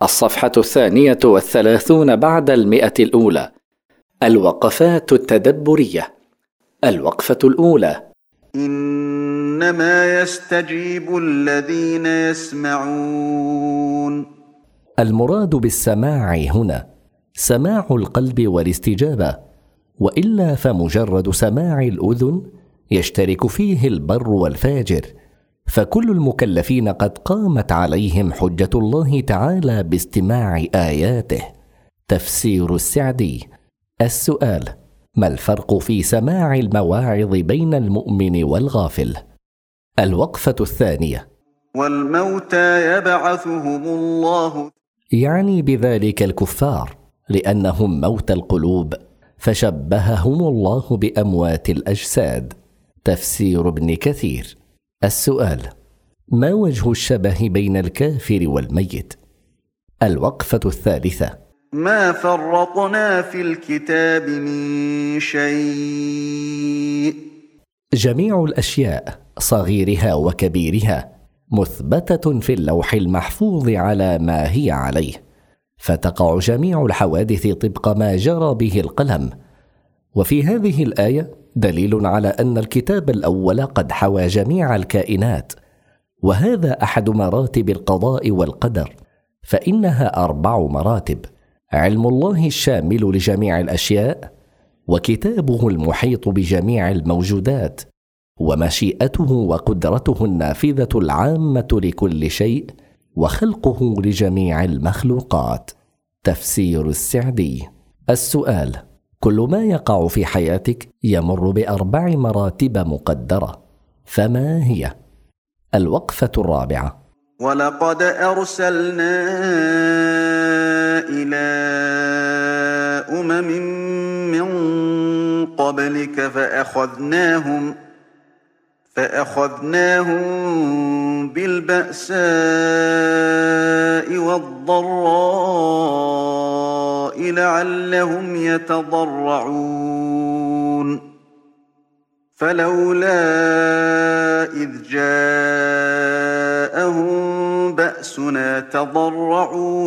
الصفحة 32 بعد 100. الوقفات التدبرية. الوقفة الأولى: إنما يستجيب الذين يسمعون. المراد بالسماع هنا سماع القلب والاستجابة، وإلا فمجرد سماع الأذن يشترك فيه البر والفاجر، فكل المكلفين قد قامت عليهم حجة الله تعالى باستماع آياته. تفسير السعدي. السؤال: ما الفرق في سماع المواعظ بين المؤمن والغافل؟ الوقفة الثانية: والموتى يبعثهم الله. يعني بذلك الكفار، لأنهم موت القلوب، فشبههم الله بأموات الأجساد. تفسير ابن كثير. السؤال: ما وجه الشبه بين الكافر والميت؟ الوقفة الثالثة: ما فرطنا في الكتاب من شيء. جميع الأشياء صغيرها وكبيرها مثبتة في اللوح المحفوظ على ما هي عليه، فتقع جميع الحوادث طبق ما جرى به القلم. وفي هذه الآية دليل على أن الكتاب الأول قد حوى جميع الكائنات، وهذا أحد مراتب القضاء والقدر، فإنها 4 مراتب: علم الله الشامل لجميع الأشياء، وكتابه المحيط بجميع الموجودات، ومشيئته وقدرته النافذة العامة لكل شيء، وخلقه لجميع المخلوقات. تفسير السعدي. السؤال: كل ما يقع في حياتك يمر ب4 مراتب مقدرة، فما هي؟ الوقفة الرابعة: ولقد أرسلنا إلى من قبلك فأخذناهم بالبأساء والضراء لعلهم يتضرعون. فلولا إذ جاءهم بأسنا تضرعوا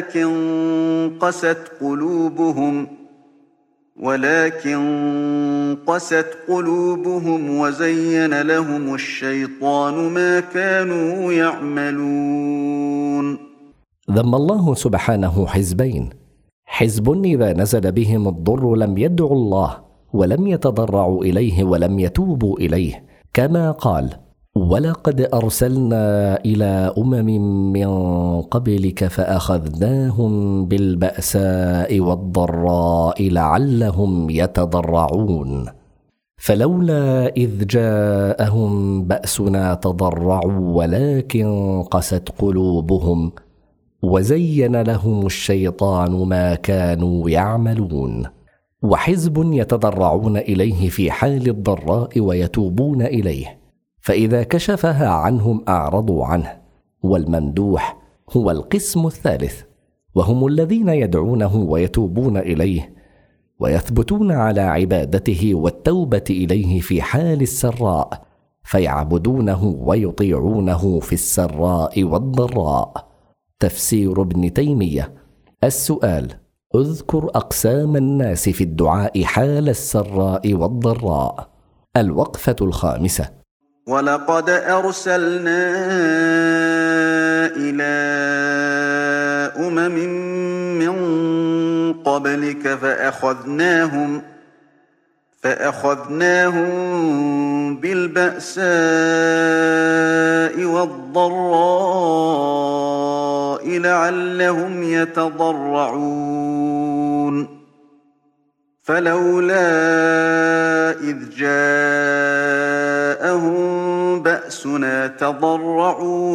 ولكن قست قلوبهم وزين لهم الشيطان ما كانوا يعملون. ذم الله سبحانه حزبين: حزب إذا نزل بهم الضر لم يدعوا الله ولم يتضرعوا إليه ولم يتوبوا إليه، كما قال: ولقد أرسلنا إلى من قبلك فأخذناهم بالبأساء والضراء لعلهم يتضرعون. فلولا إذ جاءهم بأسنا تضرعوا ولكن قست قلوبهم وزين لهم الشيطان ما كانوا يعملون. وحزب يتضرعون إليه في حال الضراء ويتوبون إليه، فإذا كشفها عنهم أعرضوا عنه. والممدوح هو القسم الثالث، وهم الذين يدعونه ويتوبون إليه ويثبتون على عبادته والتوبة إليه في حال السراء، فيعبدونه ويطيعونه في السراء والضراء. تفسير ابن تيمية. السؤال: اذكر أقسام الناس في الدعاء حال السراء والضراء. الوقفة الخامسة: ولقد أرسلنا إلى من قبلك فأخذناهم بالبأساء والضراء لعلهم يتضرعون. فلولا إذ جاءهم بأسنا تضرعوا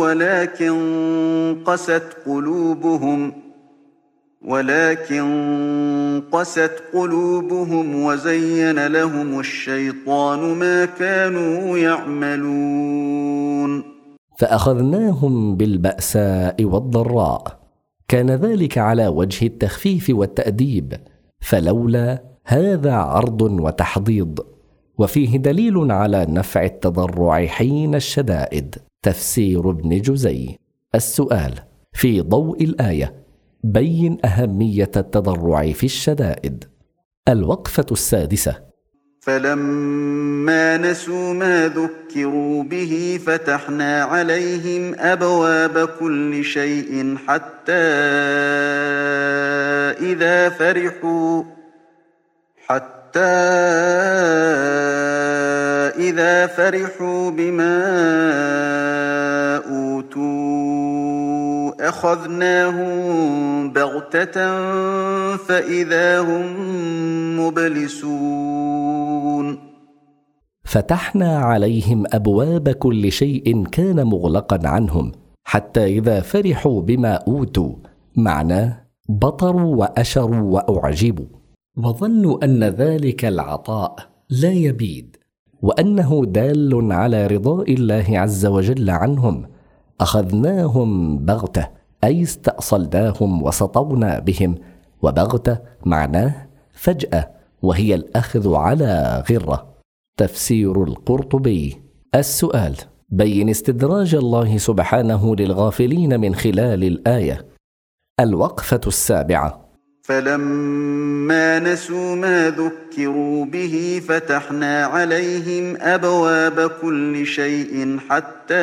ولكن قست قلوبهم وزين لهم الشيطان ما كانوا يعملون. فأخذناهم بالبأساء والضراء، كان ذلك على وجه التخفيف والتأديب، فلولا هذا عرض وتحضيض، وفيه دليل على نفع التضرع حين الشدائد. تفسير ابن جزي. السؤال: في ضوء الآية بين أهمية التضرع في الشدائد. الوقفة السادسة: فلما نسوا ما ذكروا به فتحنا عليهم أبواب كل شيء حتى إذا فرحوا بما أوتوا أخذناهم بغتة فإذا هم مبلسون. فتحنا عليهم أبواب كل شيء كان مغلقا عنهم حتى إذا فرحوا بما أوتوا، معناه بطروا وأشروا وأعجبوا، وظنوا أن ذلك العطاء لا يبيد وأنه دال على رضاء الله عز وجل عنهم، أخذناهم بغتة أي استأصلناهم وسطونا بهم، وبغتة معناه فجأة، وهي الأخذ على غرة. تفسير القرطبي. السؤال: بين استدراج الله سبحانه للغافلين من خلال الآية. الوقفة السابعة: فلما نسوا ما ذكروا به فتحنا عليهم أبواب كل شيء حتى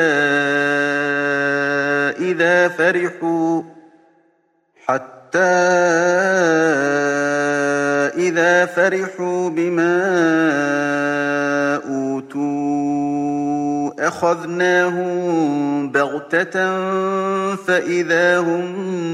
إذا فرحوا بما أوتوا أخذناهم بغتة فإذا هم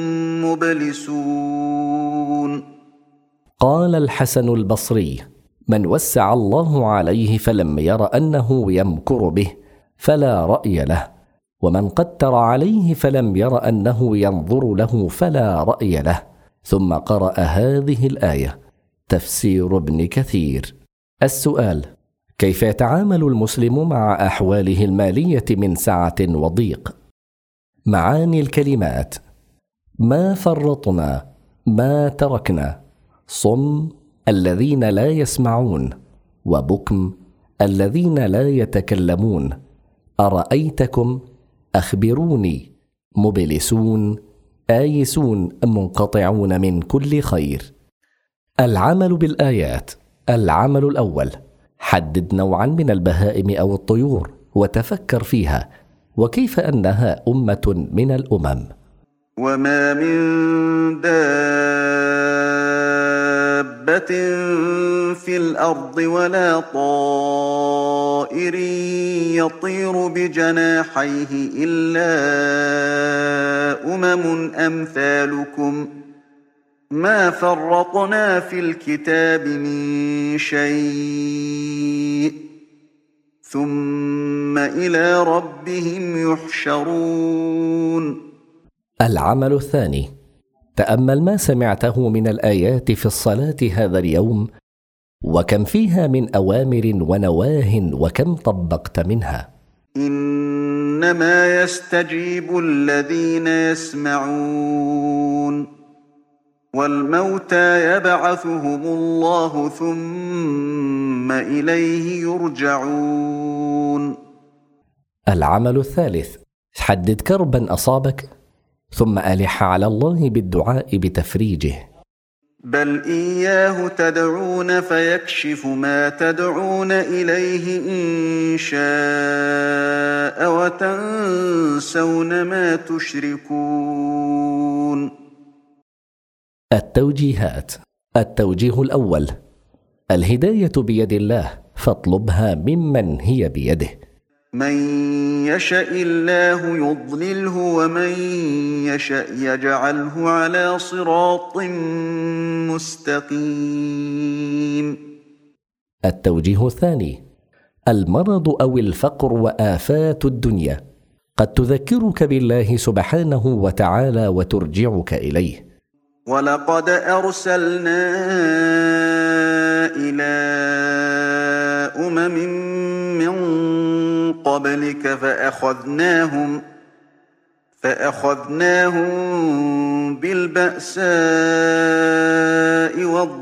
مبلسون. قال الحسن البصري: من وسع الله عليه فلم ير أنه يمكر به فلا رأي له، ومن قتر عليه فلم ير أنه ينظر له فلا رأي له. ثم قرأ هذه الآية. تفسير ابن كثير. السؤال: كيف يتعامل المسلم مع أحواله المالية من سعة وضيق؟ معاني الكلمات: ما فرطنا، ما تركنا، صم الذين لا يسمعون، وبكم الذين لا يتكلمون، أرأيتكم، أخبروني، مبلسون، آيسون، منقطعون من كل خير. العمل بالآيات. العمل الأول: حدد نوعا من البهائم أو الطيور وتفكر فيها وكيف أنها أمة من الأمم. وما من دابة في الأرض ولا طائر يطير بجناحيه إلا أمم أمثالكم ما فرطنا في الكتاب من شيء ثم إلى ربهم يحشرون. العمل الثاني: تأمل ما سمعته من الآيات في الصلاة هذا اليوم، وكم فيها من أوامر ونواه، وكم طبقت منها. إنما يستجيب الذين يسمعون والموتى يبعثهم الله ثم إليه يرجعون. العمل الثالث: حدد كربا أصابك ثم ألح على الله بالدعاء بتفريجه. بل إياه تدعون فيكشف ما تدعون إليه إن شاء وتنسون ما تشركون. التوجيهات. التوجيه الأول: الهداية بيد الله فاطلبها ممن هي بيده. من يشاء الله يضلله ومن يشاء يجعله على صراط مستقيم. التوجيه الثاني: المرض أو الفقر وآفات الدنيا قد تذكرك بالله سبحانه وتعالى وترجعك إليه. ولقد أرسلنا إلى أمم من قبلك فأخذناهم بالبأساء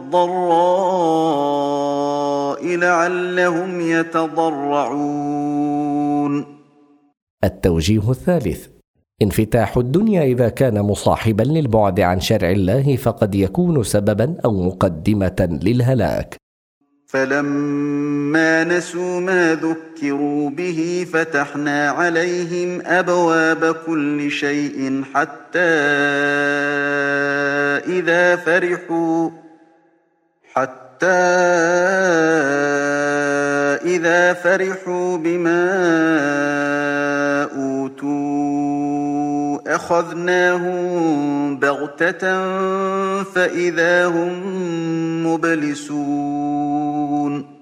والضراء لعلهم يتضرعون. التوجيه الثالث: انفتاح الدنيا إذا كان مصاحبا للبعد عن شرع الله فقد يكون سببا أو مقدمة للهلاك. فلما نسوا ما ذكروا به فتحنا عليهم أبواب كل شيء حتى إذا فرحوا بما أوتوا أخذناهم بغتة فإذا هم مبلسون